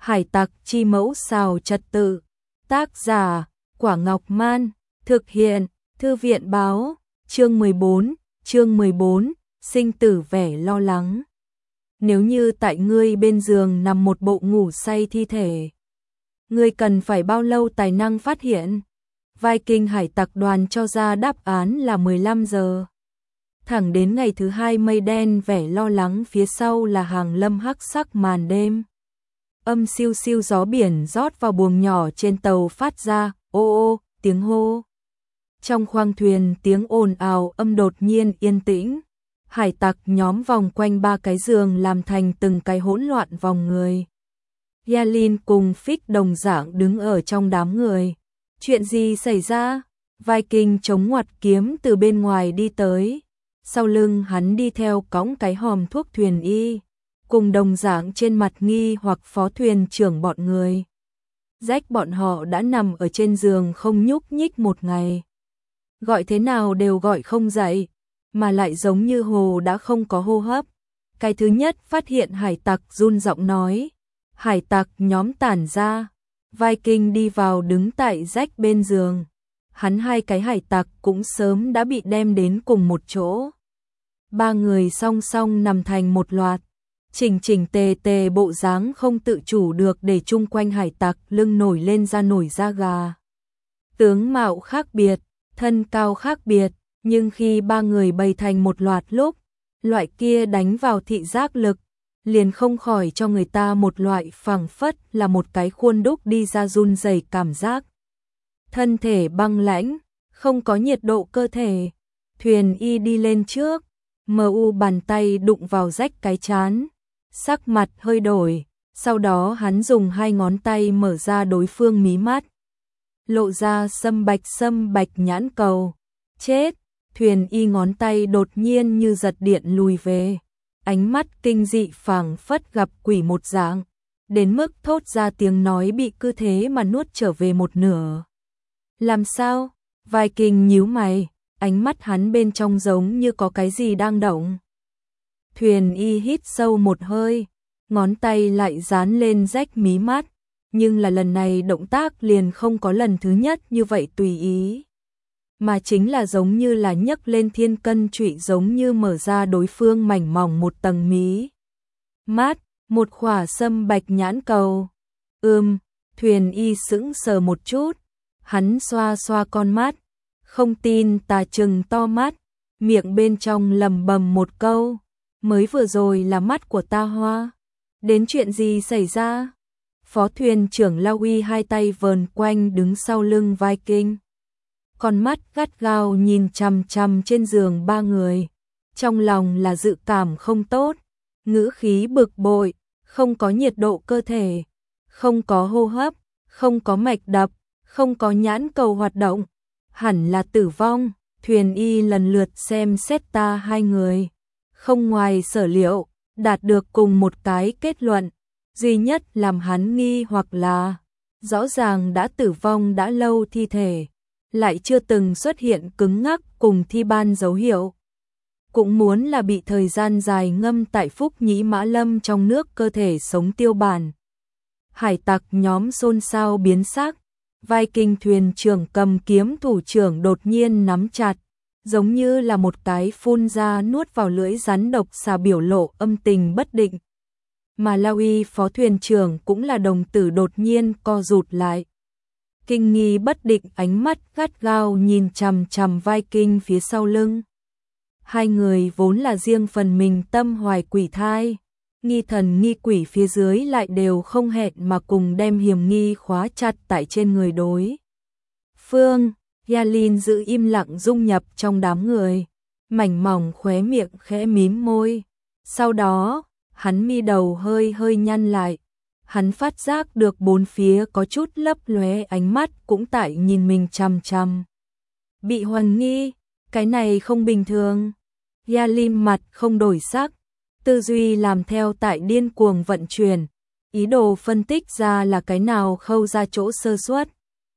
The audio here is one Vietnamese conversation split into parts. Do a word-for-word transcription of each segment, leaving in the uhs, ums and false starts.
Hải tặc chi mẫu xào trật tự. Tác giả, Quả Ngọc Man. Thực hiện, Thư viện báo. Chương mười bốn, chương mười bốn, sinh tử vẻ lo lắng. Nếu như tại ngươi bên giường nằm một bộ ngủ say thi thể, ngươi cần phải bao lâu tài năng phát hiện? Viking hải tặc đoàn cho ra đáp án là mười lăm giờ. Thẳng đến ngày thứ hai mây đen vẻ lo lắng phía sau là hàng lâm hắc sắc màn đêm. Âm siêu siêu gió biển rót vào buồng nhỏ trên tàu phát ra ô ô tiếng hô. Trong khoang thuyền tiếng ồn ào âm đột nhiên yên tĩnh. Hải tặc nhóm vòng quanh ba cái giường làm thành từng cái hỗn loạn vòng người. Yalin cùng Fix đồng dạng đứng ở trong đám người. Chuyện gì xảy ra? Viking chống ngoặt kiếm từ bên ngoài đi tới. Sau lưng hắn đi theo cõng cái hòm thuốc thuyền y, cùng đồng dạng trên mặt nghi hoặc phó thuyền trưởng bọn người. Jack bọn họ đã nằm ở trên giường không nhúc nhích một ngày. Gọi thế nào đều gọi không dậy, mà lại giống như hồ đã không có hô hấp. Cái thứ nhất phát hiện hải tặc run giọng nói. Hải tặc nhóm tản ra. Viking đi vào đứng tại Jack bên giường. Hắn hai cái hải tặc cũng sớm đã bị đem đến cùng một chỗ. Ba người song song nằm thành một loạt. Chỉnh chỉnh tề tề bộ dáng không tự chủ được để chung quanh hải tặc lưng nổi lên ra nổi da gà. Tướng mạo khác biệt, thân cao khác biệt, nhưng khi ba người bày thành một loạt lúc, loại kia đánh vào thị giác lực, liền không khỏi cho người ta một loại phảng phất là một cái khuôn đúc đi ra run rẩy cảm giác. Thân thể băng lãnh, không có nhiệt độ cơ thể. Thuyền y đi lên trước, mờ u bàn tay đụng vào Jack cái trán, sắc mặt hơi đổi, sau đó hắn dùng hai ngón tay mở ra đối phương mí mắt, lộ ra sâm bạch sâm bạch nhãn cầu. Chết! Thuyền y ngón tay đột nhiên như giật điện lùi về, ánh mắt kinh dị phảng phất gặp quỷ một dạng, đến mức thốt ra tiếng nói bị cứ thế mà nuốt trở về một nửa. Làm sao? Viking nhíu mày, ánh mắt hắn bên trong giống như có cái gì đang động. Thuyền y hít sâu một hơi, ngón tay lại dán lên rách mí mắt, nhưng là lần này động tác liền không có lần thứ nhất như vậy tùy ý, mà chính là giống như là nhấc lên thiên cân trụy, giống như mở ra đối phương mảnh mỏng một tầng mí mắt, một khỏa sâm bạch nhãn cầu. Ừm, thuyền y sững sờ một chút, hắn xoa xoa con mắt, không tin tà trừng to mắt, miệng bên trong lầm bầm một câu, mới vừa rồi là mắt của ta hoa. Đến chuyện gì xảy ra? Phó thuyền trưởng Laui hai tay vờn quanh đứng sau lưng Viking, con mắt gắt gao nhìn chằm chằm trên giường ba người, trong lòng là dự cảm không tốt, ngữ khí bực bội, không có nhiệt độ cơ thể, không có hô hấp, không có mạch đập, không có nhãn cầu hoạt động, hẳn là tử vong. Thuyền y lần lượt xem xét ta hai người, không ngoài sở liệu, đạt được cùng một cái kết luận, duy nhất làm hắn nghi hoặc là, rõ ràng đã tử vong đã lâu thi thể, lại chưa từng xuất hiện cứng ngắc cùng thi ban dấu hiệu. Cũng muốn là bị thời gian dài ngâm tại Phúc Nhĩ Mã Lâm trong nước cơ thể sống tiêu bản. Hải tặc nhóm xôn xao biến sắc, Viking thuyền trưởng cầm kiếm thủ trưởng đột nhiên nắm chặt, giống như là một cái phun ra nuốt vào lưỡi rắn độc xà, biểu lộ âm tình bất định. Mà Laui phó thuyền trưởng cũng là đồng tử đột nhiên co rụt lại, kinh nghi bất định, ánh mắt gắt gao nhìn chằm chằm Viking phía sau lưng. Hai người vốn là riêng phần mình tâm hoài quỷ thai, nghi thần nghi quỷ, phía dưới lại đều không hẹn mà cùng đem hiểm nghi khóa chặt tại trên người đối phương. Yalin giữ im lặng dung nhập trong đám người, mảnh mỏng khóe miệng khẽ mím môi, sau đó hắn mi đầu hơi hơi nhăn lại, hắn phát giác được bốn phía có chút lấp lóe ánh mắt cũng tại nhìn mình chằm chằm. Bị hoài nghi, cái này không bình thường. Yalin mặt không đổi sắc, tư duy làm theo tại điên cuồng vận chuyển, ý đồ phân tích ra là cái nào khâu ra chỗ sơ suất.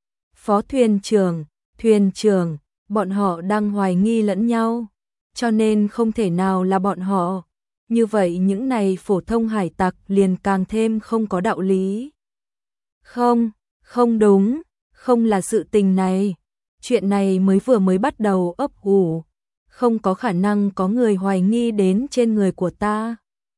Phó thuyền trưởng, thuyền trưởng, bọn họ đang hoài nghi lẫn nhau, cho nên không thể nào là bọn họ. Như vậy những này phổ thông hải tặc liền càng thêm không có đạo lý. Không, không đúng, không là sự tình này. Chuyện này mới vừa mới bắt đầu ấp ủ. Không có khả năng có người hoài nghi đến trên người của ta.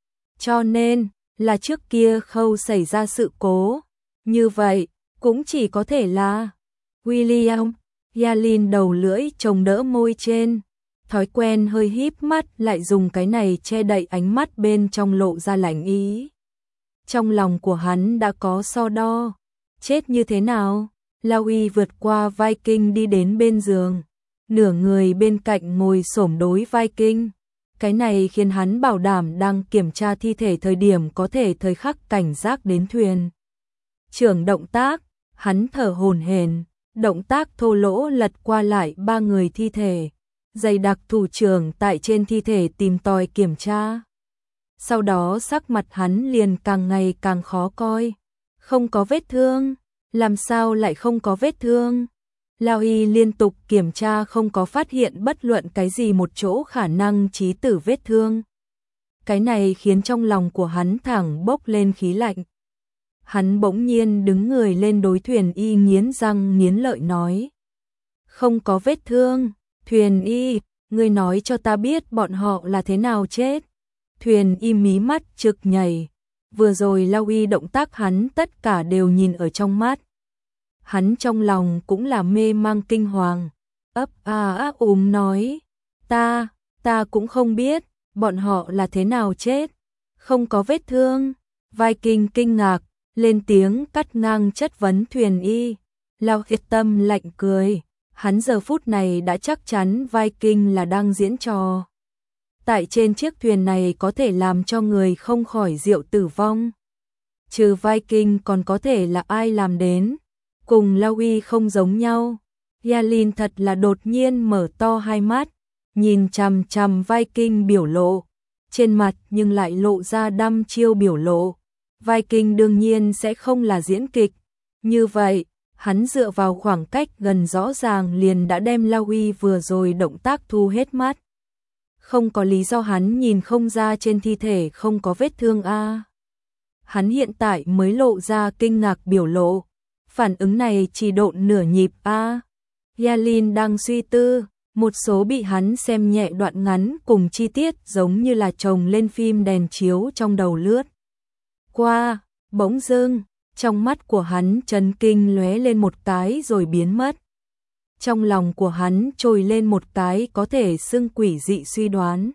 Cho nên, là trước kia Khâu xảy ra sự cố. Như vậy, cũng chỉ có thể là William. Yalin đầu lưỡi chống đỡ môi trên. Thói quen hơi híp mắt lại dùng cái này che đậy ánh mắt bên trong lộ ra lạnh ý. Trong lòng của hắn đã có so đo. Chết như thế nào? Lao Y vượt qua Viking đi đến bên giường. Nửa người bên cạnh ngồi xổm đối Viking. Cái này khiến hắn bảo đảm đang kiểm tra thi thể thời điểm có thể thời khắc cảnh giác đến thuyền. Trưởng động tác, hắn thở hổn hển, động tác thô lỗ lật qua lại ba người thi thể. Dày đặc thủ trưởng tại trên thi thể tìm tòi kiểm tra. Sau đó sắc mặt hắn liền càng ngày càng khó coi. Không có vết thương, làm sao lại không có vết thương? Lao Y liên tục kiểm tra không có phát hiện bất luận cái gì một chỗ khả năng chí tử vết thương. Cái này khiến trong lòng của hắn thẳng bốc lên khí lạnh. Hắn bỗng nhiên đứng người lên đối Thuyền Y nghiến răng nghiến lợi nói. Không có vết thương, Thuyền Y, ngươi nói cho ta biết bọn họ là thế nào chết. Thuyền Y mí mắt trực nhảy. Vừa rồi Lao Y động tác hắn tất cả đều nhìn ở trong mắt. Hắn trong lòng cũng là mê mang kinh hoàng. Ấp a áp úng nói. Ta, ta cũng không biết, bọn họ là thế nào chết. Không có vết thương. Viking kinh ngạc, lên tiếng cắt ngang chất vấn Thuyền Y. Lao Hiệt Tâm lạnh cười. Hắn giờ phút này đã chắc chắn Viking là đang diễn trò. Tại trên chiếc thuyền này có thể làm cho người không khỏi rượu tử vong. Trừ Viking còn có thể là ai làm đến. Cùng Lao Y không giống nhau. Yalin thật là đột nhiên mở to hai mắt, nhìn chằm chằm Viking biểu lộ. Trên mặt nhưng lại lộ ra đăm chiêu biểu lộ. Viking đương nhiên sẽ không là diễn kịch. Như vậy, hắn dựa vào khoảng cách gần rõ ràng liền đã đem Lao Y vừa rồi động tác thu hết mắt. Không có lý do hắn nhìn không ra trên thi thể không có vết thương a. Hắn hiện tại mới lộ ra kinh ngạc biểu lộ. Phản ứng này chỉ độn nửa nhịp a. Yalin đang suy tư, một số bị hắn xem nhẹ đoạn ngắn cùng chi tiết giống như là chồng lên phim đèn chiếu trong đầu lướt. Qua, bỗng dưng, trong mắt của hắn chấn kinh lóe lên một cái rồi biến mất. Trong lòng của hắn trồi lên một cái có thể xưng quỷ dị suy đoán.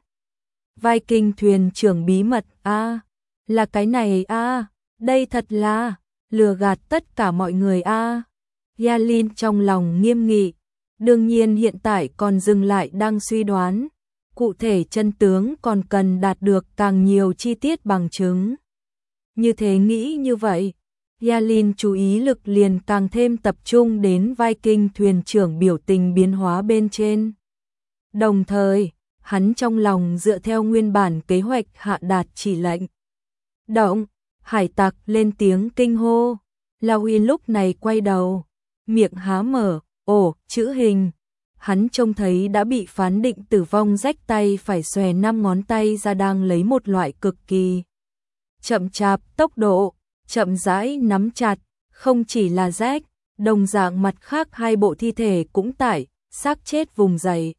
Viking thuyền trưởng bí mật a, là cái này a, đây thật là lừa gạt tất cả mọi người a. Yalin trong lòng nghiêm nghị, đương nhiên hiện tại còn dừng lại đang suy đoán, cụ thể chân tướng còn cần đạt được càng nhiều chi tiết bằng chứng. Như thế nghĩ như vậy, Yalin chú ý lực liền càng thêm tập trung đến Viking thuyền trưởng biểu tình biến hóa bên trên. Đồng thời, hắn trong lòng dựa theo nguyên bản kế hoạch hạ đạt chỉ lệnh. Động, hải tặc lên tiếng kinh hô. Lao Y lúc này quay đầu, miệng há mở, ồ, chữ hình. Hắn trông thấy đã bị phán định tử vong rách tay phải xòe năm ngón tay ra đang lấy một loại cực kỳ chậm chạp tốc độ, chậm rãi nắm chặt, không chỉ là rách, đồng dạng mặt khác hai bộ thi thể cũng tại, xác chết vùng dày.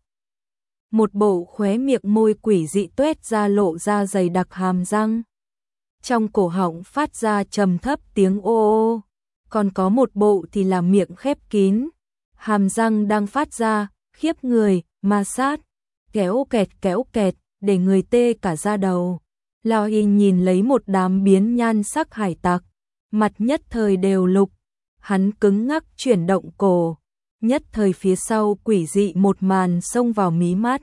Một bộ khóe miệng môi quỷ dị tuét ra lộ ra dày đặc hàm răng. Trong cổ họng phát ra trầm thấp tiếng ô ô, còn có một bộ thì là miệng khép kín, hàm răng đang phát ra, khiếp người, ma sát, kéo kẹt kéo kẹt, để người tê cả da đầu. Lao Y nhìn lấy một đám biến nhan sắc hải tặc, mặt nhất thời đều lục, hắn cứng ngắc chuyển động cổ, nhất thời phía sau quỷ dị một màn xông vào mí mắt.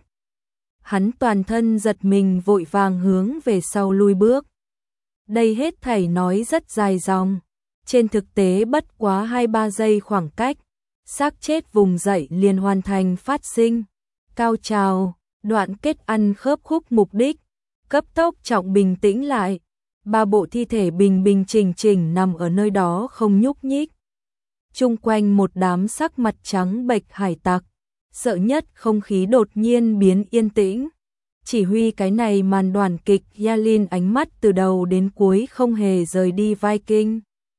Hắn toàn thân giật mình vội vàng hướng về sau lui bước. Đây hết thảy nói rất dài dòng, trên thực tế bất quá hai ba giây khoảng cách, xác chết vùng dậy liền hoàn thành phát sinh. Cao trào, đoạn kết ăn khớp khúc mục đích, cấp tốc trọng bình tĩnh lại. Ba bộ thi thể bình bình chỉnh chỉnh nằm ở nơi đó không nhúc nhích. Chung quanh một đám sắc mặt trắng bệch hải tặc, sợ nhất không khí đột nhiên biến yên tĩnh. Chỉ huy cái này màn đoàn kịch, Yalin ánh mắt từ đầu đến cuối không hề rời đi Viking.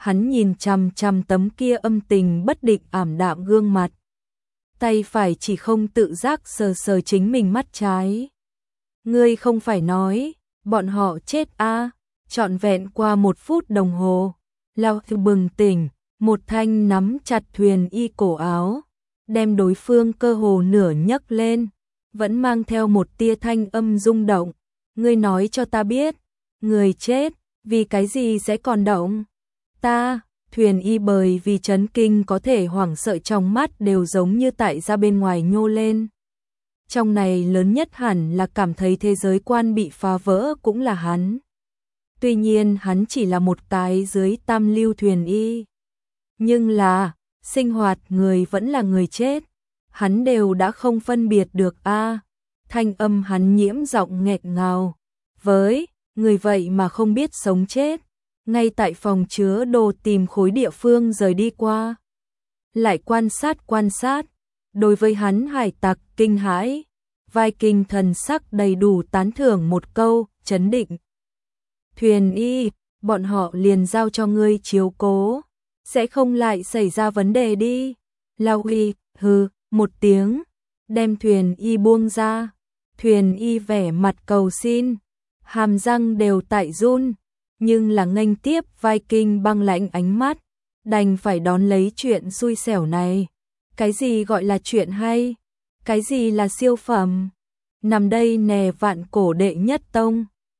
hắn nhìn chằm chằm tấm kia âm tình bất định ảm đạm gương mặt. Tay phải chỉ không tự giác sờ sờ chính mình mắt trái. Ngươi không phải nói, bọn họ chết a? Trọn vẹn qua một phút đồng hồ, Lao Thư bừng tỉnh, một thanh nắm chặt Thuyền Y cổ áo, đem đối phương cơ hồ nửa nhấc lên, vẫn mang theo một tia thanh âm rung động. Ngươi nói cho ta biết, người chết, vì cái gì sẽ còn động? Ta, Thuyền Y bởi vì chấn kinh có thể hoảng sợ trong mắt đều giống như tại ra bên ngoài nhô lên. Trong này lớn nhất hẳn là cảm thấy thế giới quan bị phá vỡ cũng là hắn. Tuy nhiên hắn chỉ là một cái dưới tam lưu Thuyền Y. Nhưng là, sinh hoạt người vẫn là người chết. Hắn đều đã không phân biệt được a. Thanh âm hắn nhiễm giọng nghẹt ngào. Với, người vậy mà không biết sống chết. Ngay tại phòng chứa đồ tìm khối địa phương rời đi qua. Lại quan sát quan sát. Đối với hắn hải tặc kinh hãi. Vai kinh thần sắc đầy đủ tán thưởng một câu, chấn định. Thuyền Y, bọn họ liền giao cho ngươi chiếu cố. Sẽ không lại xảy ra vấn đề đi. Lao Y, hừ, một tiếng. Đem Thuyền Y buông ra. Thuyền Y vẻ mặt cầu xin. Hàm răng đều tại run. Nhưng là nghênh tiếp vai kinh băng lãnh ánh mắt. Đành phải đón lấy chuyện xui xẻo này. Cái gì gọi là chuyện hay? Cái gì là siêu phẩm? Nằm đây nè vạn cổ đệ nhất tông.